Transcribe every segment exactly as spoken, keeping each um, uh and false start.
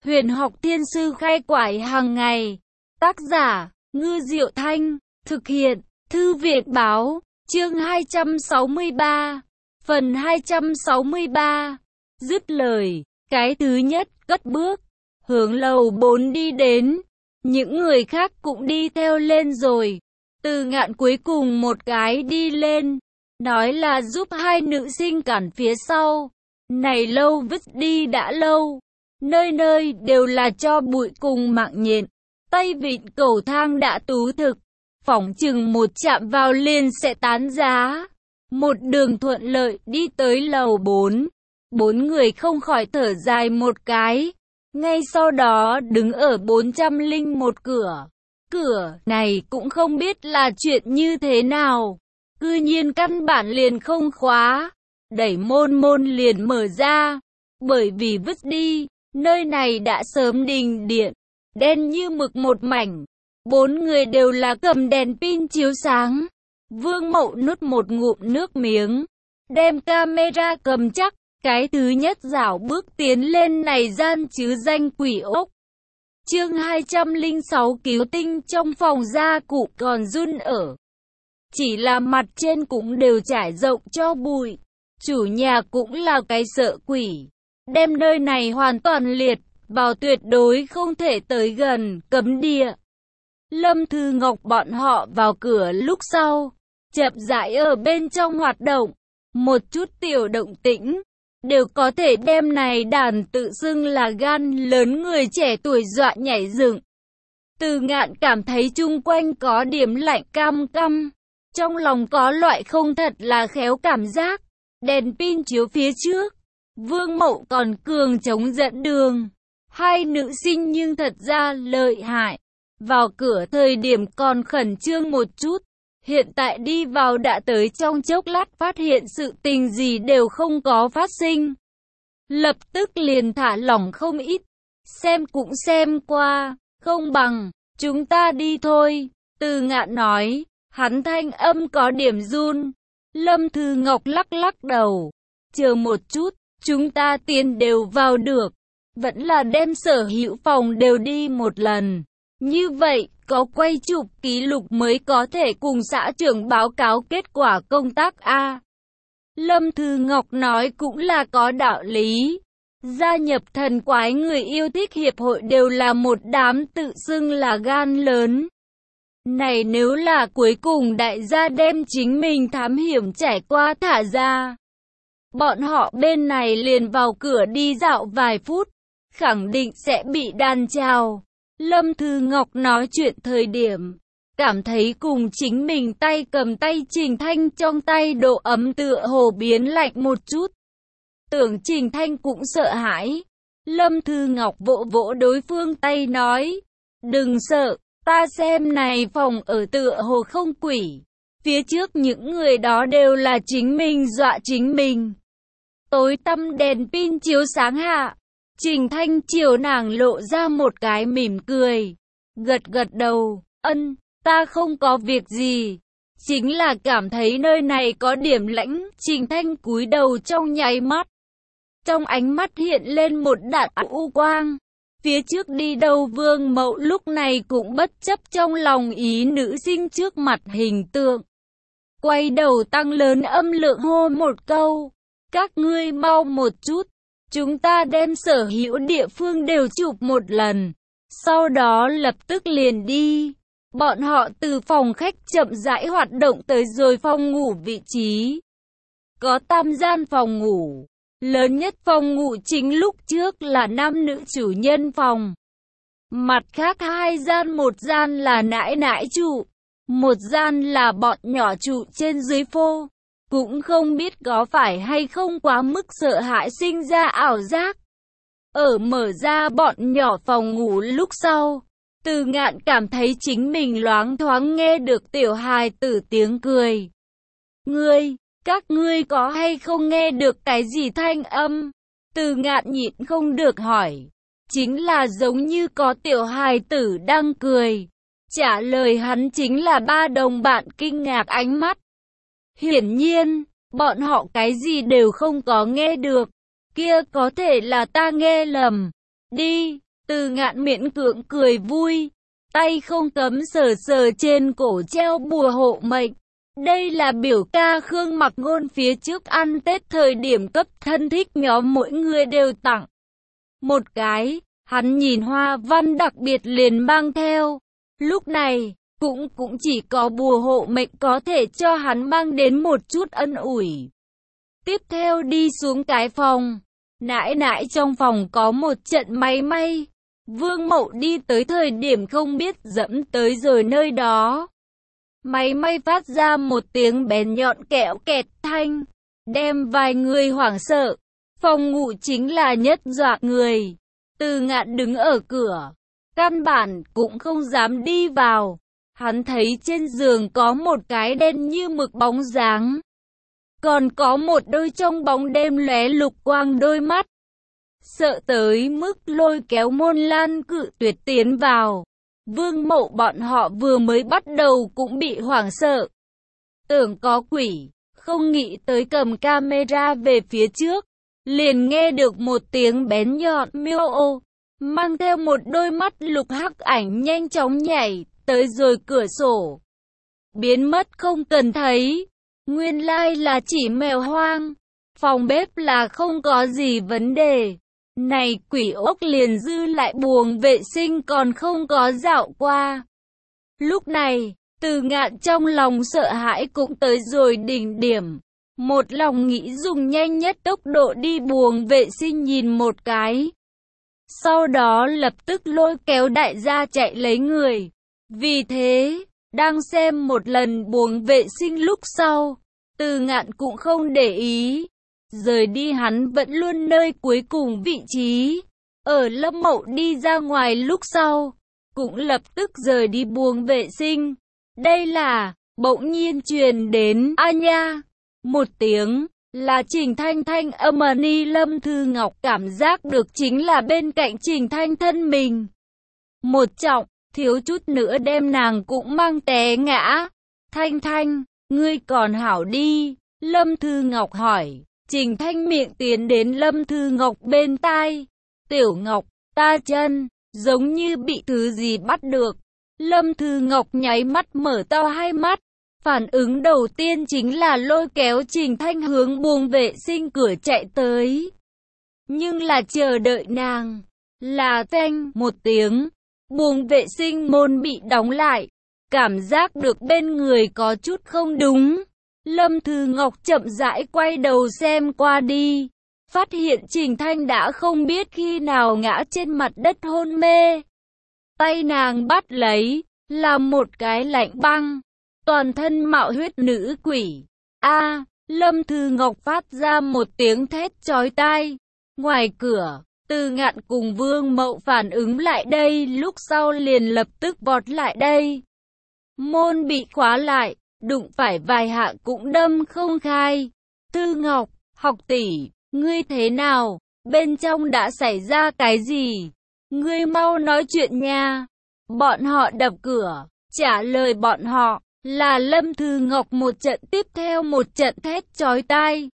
Huyền học thiên sư khai quải hàng ngày. Tác giả, Ngư Diệu Thanh. Thực hiện, Thư viện Báo. Chương hai trăm sáu mươi ba. Phần hai trăm sáu mươi ba. Dứt lời, cái thứ nhất cất bước, hướng lầu bốn đi đến. Những người khác cũng đi theo lên rồi. Từ Ngạn cuối cùng một cái đi lên, nói là giúp hai nữ sinh cản phía sau. Này lâu vứt đi đã lâu, nơi nơi đều là tro bụi cùng mạng nhện. Tay vịn cầu thang đã tú thực, phỏng chừng một chạm vào liền sẽ tán giá. Một đường thuận lợi đi tới lầu bốn. Bốn người không khỏi thở dài một cái. Ngay sau đó đứng ở bốn trăm lẻ một cửa. Cửa này cũng không biết là chuyện như thế nào. Cư nhiên căn bản liền không khóa. Đẩy môn môn liền mở ra. Bởi vì vứt đi, nơi này đã sớm đình điện, đen như mực một mảnh. Bốn người đều là cầm đèn pin chiếu sáng. Vương Mậu nuốt một ngụm nước miếng, đem camera cầm chắc. Cái thứ nhất dảo bước tiến lên này gian chứ danh quỷ ốc. Chương hai trăm lẻ sáu cứu tinh trong phòng gia cụ còn run ở. Chỉ là mặt trên cũng đều trải rộng cho bụi. Chủ nhà cũng là cái sợ quỷ. Đem nơi này hoàn toàn liệt vào tuyệt đối không thể tới gần, cấm địa. Lâm Thư Ngọc bọn họ vào cửa lúc sau, chậm rãi ở bên trong hoạt động. Một chút tiểu động tĩnh đều có thể đem này đàn tự xưng là gan lớn người trẻ tuổi dọa nhảy dựng. Từ Ngạn cảm thấy chung quanh có điểm lạnh cam cam, trong lòng có loại không thật là khéo cảm giác. Đèn pin chiếu phía trước, Vương Mậu còn cường chống dẫn đường. Hai nữ sinh nhưng thật ra lợi hại, vào cửa thời điểm còn khẩn trương một chút. Hiện tại đi vào đã tới trong chốc lát phát hiện sự tình gì đều không có phát sinh. Lập tức liền thả lỏng không ít. Xem cũng xem qua, không bằng, chúng ta đi thôi. Từ Ngạn nói, hắn thanh âm có điểm run. Lâm Thư Ngọc lắc lắc đầu. Chờ một chút, chúng ta tiền đều vào được. Vẫn là đem sở hữu phòng đều đi một lần. Như vậy, có quay chụp ký lục mới có thể cùng xã trưởng báo cáo kết quả công tác A. Lâm Thư Ngọc nói cũng là có đạo lý. Gia nhập thần quái người yêu thích hiệp hội đều là một đám tự xưng là gan lớn. Này nếu là cuối cùng đại gia đem chính mình thám hiểm trải qua thả ra, bọn họ bên này liền vào cửa đi dạo vài phút, khẳng định sẽ bị đàn chào. Lâm Thư Ngọc nói chuyện thời điểm, cảm thấy cùng chính mình tay cầm tay Trình Thanh trong tay độ ấm tựa hồ biến lạnh một chút. Tưởng Trình Thanh cũng sợ hãi. Lâm Thư Ngọc vỗ vỗ đối phương tay nói, đừng sợ, ta xem này phòng ở tựa hồ không quỷ. Phía trước những người đó đều là chính mình dọa chính mình. Tối tăm đèn pin chiếu sáng hạ. Trình Thanh chiều nàng lộ ra một cái mỉm cười, gật gật đầu, ân, ta không có việc gì, chính là cảm thấy nơi này có điểm lãnh. Trình Thanh cúi đầu trong nháy mắt, trong ánh mắt hiện lên một đạn u quang. Phía trước đi đầu Vương Mậu lúc này cũng bất chấp trong lòng ý nữ sinh trước mặt hình tượng, quay đầu tăng lớn âm lượng hô một câu, các ngươi mau một chút. Chúng ta đem sở hữu địa phương đều chụp một lần, sau đó lập tức liền đi. Bọn họ từ phòng khách chậm rãi hoạt động tới rồi phòng ngủ vị trí. Có tam gian phòng ngủ, lớn nhất phòng ngủ chính lúc trước là nam nữ chủ nhân phòng. Mặt khác hai gian, một gian là nãi nãi trụ, một gian là bọn nhỏ trụ trên dưới phô. Cũng không biết có phải hay không quá mức sợ hãi sinh ra ảo giác. Ở mở ra bọn nhỏ phòng ngủ lúc sau, Từ Ngạn cảm thấy chính mình loáng thoáng nghe được tiểu hài tử tiếng cười. Ngươi, các ngươi có hay không nghe được cái gì thanh âm? Từ Ngạn nhịn không được hỏi. Chính là giống như có tiểu hài tử đang cười. Trả lời hắn chính là ba đồng bạn kinh ngạc ánh mắt. Hiển nhiên, bọn họ cái gì đều không có nghe được. Kia có thể là ta nghe lầm. Đi, Từ Ngạn miễn cưỡng cười vui, tay không cấm sờ sờ trên cổ treo bùa hộ mệnh. Đây là biểu ca Khương Mặc Ngôn phía trước ăn Tết thời điểm cấp thân thích nhóm mỗi người đều tặng một cái, hắn nhìn hoa văn đặc biệt liền mang theo. Lúc này, cũng cũng chỉ có bùa hộ mệnh có thể cho hắn mang đến một chút ân ủi. Tiếp theo đi xuống cái phòng, nãi nãi trong phòng có một trận máy may. Vương Mậu đi tới thời điểm không biết dẫm tới rồi nơi đó. Máy may phát ra một tiếng bén nhọn kẹo kẹt thanh, đem vài người hoảng sợ. Phòng ngủ chính là nhất dọa người. Từ Ngạn đứng ở cửa, căn bản cũng không dám đi vào. Hắn thấy trên giường có một cái đen như mực bóng dáng, còn có một đôi trong bóng đêm lóe lục quang đôi mắt. Sợ tới mức lôi kéo Môn Lan cự tuyệt tiến vào. Vương Mậu bọn họ vừa mới bắt đầu cũng bị hoảng sợ, tưởng có quỷ, không nghĩ tới cầm camera về phía trước, liền nghe được một tiếng bén nhọn miêu ô, mang theo một đôi mắt lục hắc ảnh nhanh chóng nhảy tới rồi cửa sổ, biến mất không cần thấy. Nguyên lai là chỉ mèo hoang. Phòng bếp là không có gì vấn đề. Này quỷ ốc liền dư lại buồng vệ sinh còn không có dạo qua. Lúc này, Từ Ngạn trong lòng sợ hãi cũng tới rồi đỉnh điểm. Một lòng nghĩ dùng nhanh nhất tốc độ đi buồng vệ sinh nhìn một cái. Sau đó lập tức lôi kéo đại gia chạy lấy người. Vì thế, đang xem một lần buồng vệ sinh lúc sau, Từ Ngạn cũng không để ý. Rời đi hắn vẫn luôn nơi cuối cùng vị trí. Ở Lâm Mậu đi ra ngoài lúc sau, cũng lập tức rời đi buồng vệ sinh. Đây là, bỗng nhiên truyền đến, a nha, một tiếng, là Trình Thanh Thanh âm ni. Lâm Thư Ngọc cảm giác được chính là bên cạnh Trình Thanh thân mình. Một trọng, thiếu chút nữa đem nàng cũng mang té ngã. Thanh Thanh, ngươi còn hảo đi, Lâm Thư Ngọc hỏi. Trình Thanh miệng tiến đến Lâm Thư Ngọc bên tai. Tiểu Ngọc, ta chân, giống như bị thứ gì bắt được. Lâm Thư Ngọc nháy mắt mở to hai mắt. Phản ứng đầu tiên chính là lôi kéo Trình Thanh hướng buồng vệ sinh cửa chạy tới. Nhưng là chờ đợi nàng, là phanh một tiếng, buồng vệ sinh môn bị đóng lại. Cảm giác được bên người có chút không đúng. Lâm Thư Ngọc chậm rãi quay đầu xem qua đi, phát hiện Trình Thanh đã không biết khi nào ngã trên mặt đất hôn mê. Tay nàng bắt lấy, là một cái lạnh băng, toàn thân mạo huyết nữ quỷ. A, Lâm Thư Ngọc phát ra một tiếng thét chói tai. Ngoài cửa, Từ Ngạn cùng Vương Mậu phản ứng lại đây lúc sau liền lập tức vọt lại đây. Môn bị khóa lại, đụng phải vài hạ cũng đâm không khai. Thư Ngọc, học tỷ, ngươi thế nào? Bên trong đã xảy ra cái gì? Ngươi mau nói chuyện nha. Bọn họ đập cửa, trả lời bọn họ là Lâm Thư Ngọc một trận tiếp theo một trận thét chói tai.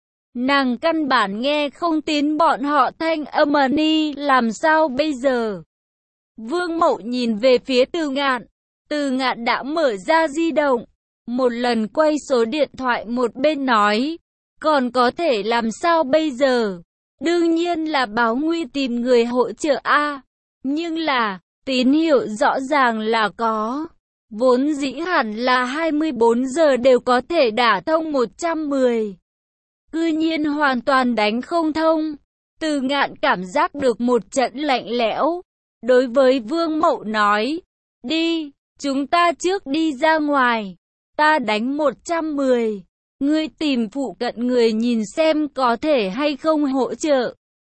Nàng căn bản nghe không tin bọn họ thanh âm ni, làm sao bây giờ? Vương Mậu nhìn về phía Từ Ngạn. Từ Ngạn đã mở ra di động, một lần quay số điện thoại một bên nói, còn có thể làm sao bây giờ? Đương nhiên là báo nguy tìm người hỗ trợ a. Nhưng là, tín hiệu rõ ràng là có. Vốn dĩ hẳn là hai mươi bốn giờ đều có thể đả thông một trăm mười. Cư nhiên hoàn toàn đánh không thông. Từ Ngạn cảm giác được một trận lạnh lẽo. Đối với Vương Mậu nói, đi, chúng ta trước đi ra ngoài. Ta đánh một trăm mười. Ngươi tìm phụ cận người nhìn xem có thể hay không hỗ trợ.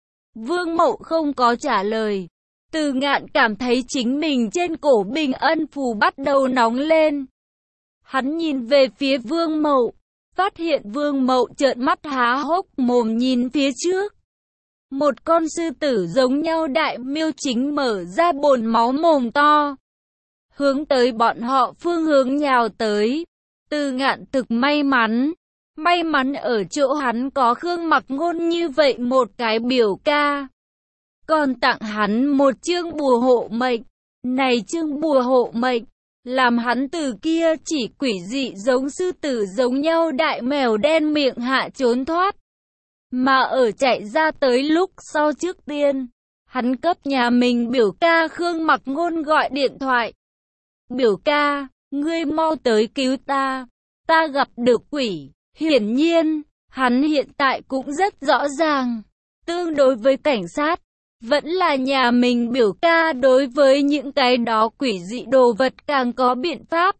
Vương Mậu không có trả lời. Từ Ngạn cảm thấy chính mình trên cổ bình ân phù bắt đầu nóng lên. Hắn nhìn về phía Vương Mậu, phát hiện Vương Mậu trợn mắt há hốc mồm nhìn phía trước. Một con sư tử giống nhau đại miêu chính mở ra bồn máu mồm to, hướng tới bọn họ phương hướng nhào tới. Từ Ngạn thực may mắn, may mắn ở chỗ hắn có Khương Mặc Ngôn như vậy một cái biểu ca. còn tặng hắn một chương bùa hộ mệnh. Này chương bùa hộ mệnh, làm hắn từ kia chỉ quỷ dị giống sư tử giống nhau đại mèo đen miệng hạ trốn thoát. Mà ở chạy ra tới lúc sau trước tiên, hắn cấp nhà mình biểu ca Khương Mặc Ngôn gọi điện thoại. Biểu ca, ngươi mau tới cứu ta, ta gặp được quỷ. Hiển nhiên, hắn hiện tại cũng rất rõ ràng, tương đối với cảnh sát, vẫn là nhà mình biểu ca đối với những cái đó quỷ dị đồ vật càng có biện pháp.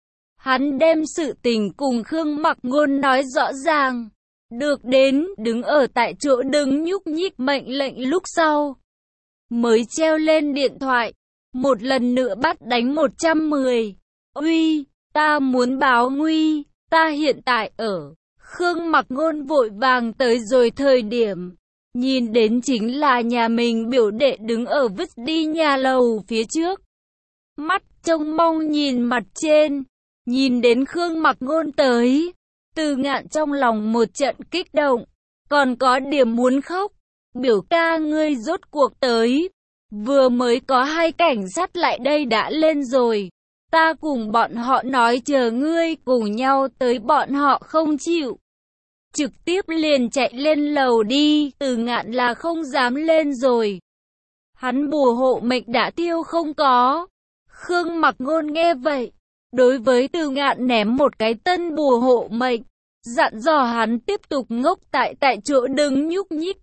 Hắn đem sự tình cùng Khương Mặc Ngôn nói rõ ràng, được đến đứng ở tại chỗ đứng nhúc nhích mệnh lệnh lúc sau. Mới treo lên điện thoại, một lần nữa bắt đánh một trăm mười. Uy, ta muốn báo nguy, ta hiện tại ở. Khương Mặc Ngôn vội vàng tới rồi thời điểm, nhìn đến chính là nhà mình biểu đệ đứng ở vứt đi nhà lầu phía trước. Mắt trông mong nhìn mặt trên, nhìn đến Khương Mặc Ngôn tới, Từ Ngạn trong lòng một trận kích động, còn có điểm muốn khóc. Biểu ca ngươi rốt cuộc tới, vừa mới có hai cảnh sát lại đây đã lên rồi. Ta cùng bọn họ nói chờ ngươi cùng nhau tới, bọn họ không chịu. Trực tiếp liền chạy lên lầu đi, Từ Ngạn là không dám lên rồi. Hắn bùa hộ mệnh đã tiêu không có. Khương Mặc Ngôn nghe vậy, đối với Từ Ngạn ném một cái tân bùa hộ mệnh, dặn dò hắn tiếp tục ngốc tại tại chỗ đứng nhúc nhích.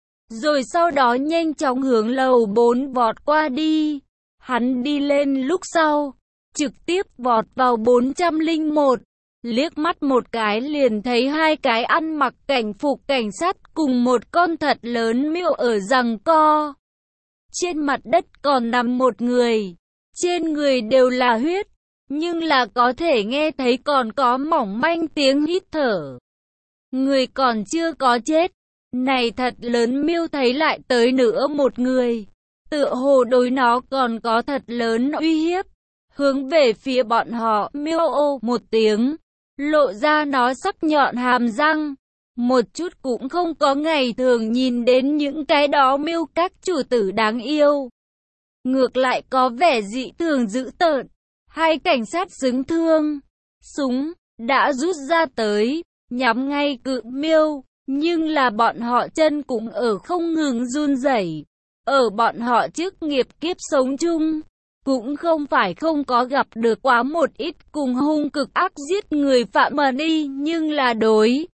Rồi sau đó nhanh chóng hướng lầu bốn vọt qua đi. Hắn đi lên lúc sau, trực tiếp vọt vào bốn trăm lẻ một. Liếc mắt một cái liền thấy hai cái ăn mặc cảnh phục cảnh sát cùng một con thật lớn miêu ở giằng co. Trên mặt đất còn nằm một người, trên người đều là huyết, nhưng là có thể nghe thấy còn có mỏng manh tiếng hít thở. Người còn chưa có chết. Này thật lớn miêu thấy lại tới nữa một người, tựa hồ đối nó còn có thật lớn uy hiếp, hướng về phía bọn họ miêu ô một tiếng, lộ ra nó sắc nhọn hàm răng, một chút cũng không có ngày thường nhìn đến những cái đó miêu các chủ tử đáng yêu. Ngược lại có vẻ dị thường dữ tợn. Hai cảnh sát xứng thương, súng đã rút ra tới, nhắm ngay cự miêu. Nhưng là bọn họ chân cũng ở không ngừng run rẩy. Ở bọn họ trước nghiệp kiếp sống chung, cũng không phải không có gặp được quá một ít cùng hung cực ác giết người phạm mà đi, nhưng là đối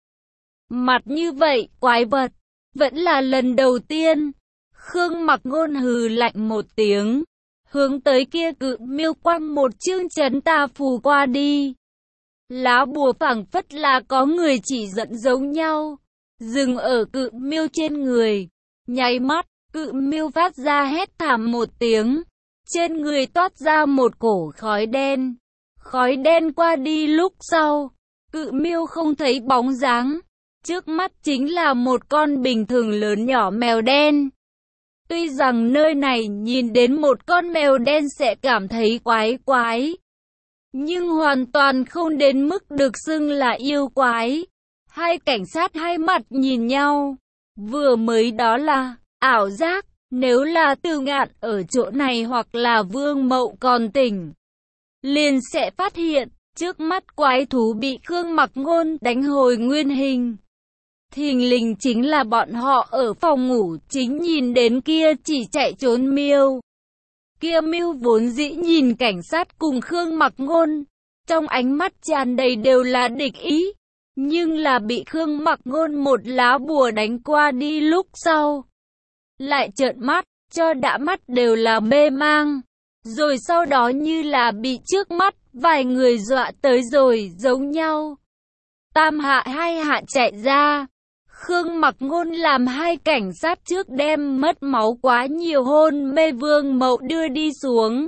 mặt như vậy, quái vật, vẫn là lần đầu tiên. Khương Mặc Ngôn hừ lạnh một tiếng, hướng tới kia cự miêu quăng một chương chấn tà phù qua đi. Lá bùa phảng phất là có người chỉ dẫn giống nhau, dừng ở cự miêu trên người. Nháy mắt, cự miêu phát ra hét thảm một tiếng, trên người toát ra một cổ khói đen. Khói đen qua đi lúc sau, cự miêu không thấy bóng dáng, trước mắt chính là một con bình thường lớn nhỏ mèo đen. Tuy rằng nơi này nhìn đến một con mèo đen sẽ cảm thấy quái quái, nhưng hoàn toàn không đến mức được xưng là yêu quái. Hai cảnh sát hai mặt nhìn nhau, vừa mới đó là ảo giác, nếu là Từ Ngạn ở chỗ này hoặc là Vương Mậu còn tỉnh, liền sẽ phát hiện, trước mắt quái thú bị Khương Mặc Ngôn đánh hồi nguyên hình. Thình lình chính là bọn họ ở phòng ngủ chính nhìn đến kia chỉ chạy trốn miêu. Kia miêu vốn dĩ nhìn cảnh sát cùng Khương Mặc Ngôn, trong ánh mắt tràn đầy đều là địch ý. Nhưng là bị Khương Mặc Ngôn một lá bùa đánh qua đi lúc sau, lại trợn mắt, cho đã mắt đều là mê mang. Rồi sau đó như là bị trước mắt vài người dọa tới rồi giống nhau. Tam hạ hai hạ chạy ra. Khương Mặc Ngôn làm hai cảnh sát trước đem mất máu quá nhiều hôn mê Vương Mậu đưa đi xuống.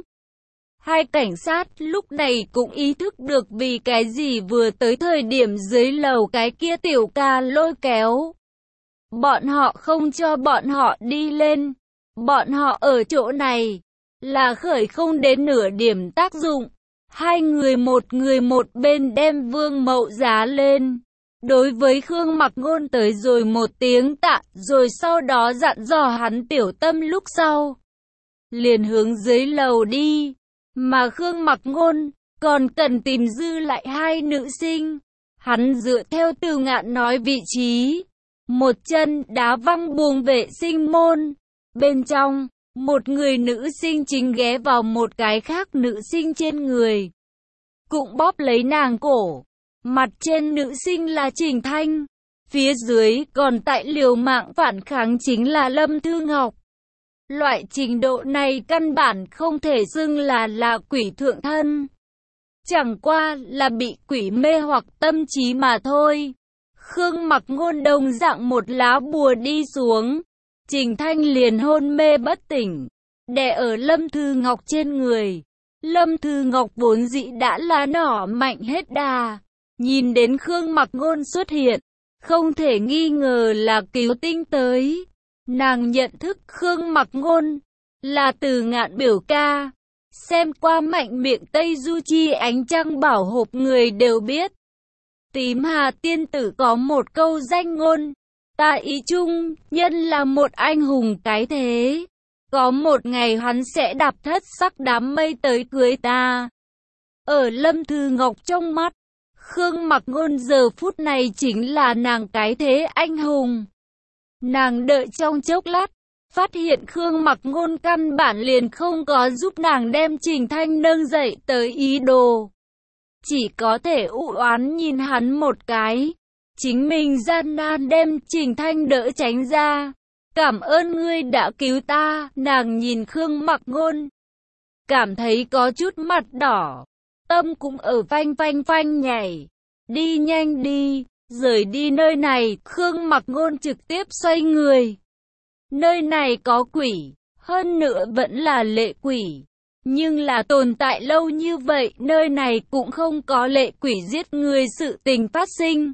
Hai cảnh sát lúc này cũng ý thức được vì cái gì vừa tới thời điểm dưới lầu cái kia tiểu ca lôi kéo. Bọn họ không cho bọn họ đi lên. Bọn họ ở chỗ này là khởi không đến nửa điểm tác dụng. Hai người một người một bên đem Vương Mậu giá lên. Đối với Khương Mặc Ngôn tới rồi một tiếng tạ, rồi sau đó dặn dò hắn tiểu tâm lúc sau. Liền hướng dưới lầu đi, mà Khương Mặc Ngôn còn cần tìm dư lại hai nữ sinh. Hắn dựa theo Từ Ngạn nói vị trí, một chân đá văng buồng vệ sinh môn. Bên trong, một người nữ sinh chính ghé vào một cái khác nữ sinh trên người, cũng bóp lấy nàng cổ. Mặt trên nữ sinh là Trình Thanh, phía dưới còn tại liều mạng phản kháng chính là Lâm Thư Ngọc. Loại trình độ này căn bản không thể xưng là là quỷ thượng thân, chẳng qua là bị quỷ mê hoặc tâm trí mà thôi. Khương Mặc Ngôn đồng dạng một lá bùa đi xuống, Trình Thanh liền hôn mê bất tỉnh, đè ở Lâm Thư Ngọc trên người. Lâm Thư Ngọc vốn dĩ đã là nỏ mạnh hết đà, nhìn đến Khương Mặc Ngôn xuất hiện, không thể nghi ngờ là cứu tinh tới. Nàng nhận thức Khương Mặc Ngôn là Từ Ngạn biểu ca, xem qua Mạnh Miệng Tây Du Chi Ánh Trăng Bảo hộp người đều biết. Tím Hà tiên tử có một câu danh ngôn, ta ý chung, nhân là một anh hùng cái thế, có một ngày hắn sẽ đạp thất sắc đám mây tới cưới ta. Ở Lâm Thư Ngọc trong mắt, Khương Mặc Ngôn giờ phút này chính là nàng cái thế anh hùng. Nàng đợi trong chốc lát, phát hiện Khương Mặc Ngôn căn bản liền không có giúp nàng đem Trình Thanh nâng dậy tới ý đồ. Chỉ có thể u oán nhìn hắn một cái, chính mình gian nan đem Trình Thanh đỡ tránh ra. Cảm ơn ngươi đã cứu ta. Nàng nhìn Khương Mặc Ngôn, cảm thấy có chút mặt đỏ, tâm cũng ở phanh phanh phanh nhảy. Đi nhanh đi, rời đi nơi này. Khương Mặc Ngôn trực tiếp xoay người. Nơi này có quỷ, hơn nữa vẫn là lệ quỷ. Nhưng là tồn tại lâu như vậy, nơi này cũng không có lệ quỷ giết người sự tình phát sinh.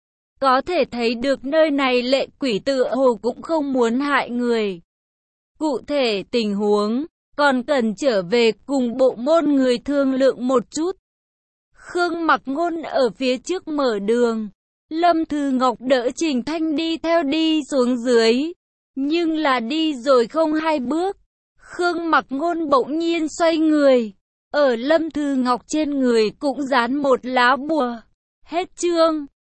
Có thể thấy được nơi này lệ quỷ tựa hồ cũng không muốn hại người. Cụ thể tình huống, còn cần trở về cùng bộ môn người thương lượng một chút. Khương Mặc Ngôn ở phía trước mở đường, Lâm Thư Ngọc đỡ Trình Thanh đi theo đi xuống dưới. Nhưng là đi rồi không hai bước, Khương Mặc Ngôn bỗng nhiên xoay người, ở Lâm Thư Ngọc trên người cũng dán một lá bùa. Hết chương.